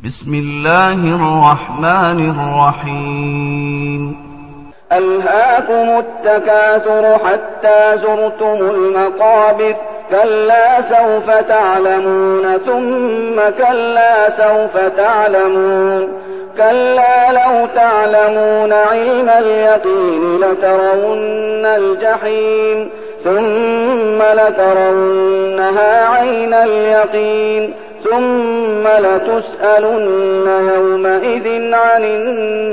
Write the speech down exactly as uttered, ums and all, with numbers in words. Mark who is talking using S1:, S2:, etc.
S1: بسم الله الرحمن الرحيم.
S2: ألهاكم التكاثر حتى زرتم المقابر كلا سوف تعلمون ثم كلا سوف تعلمون كلا لو تعلمون علم اليقين لترون الجحيم ثم لترونها عين اليقين ثم لتسألن يومئذ عن النعيم.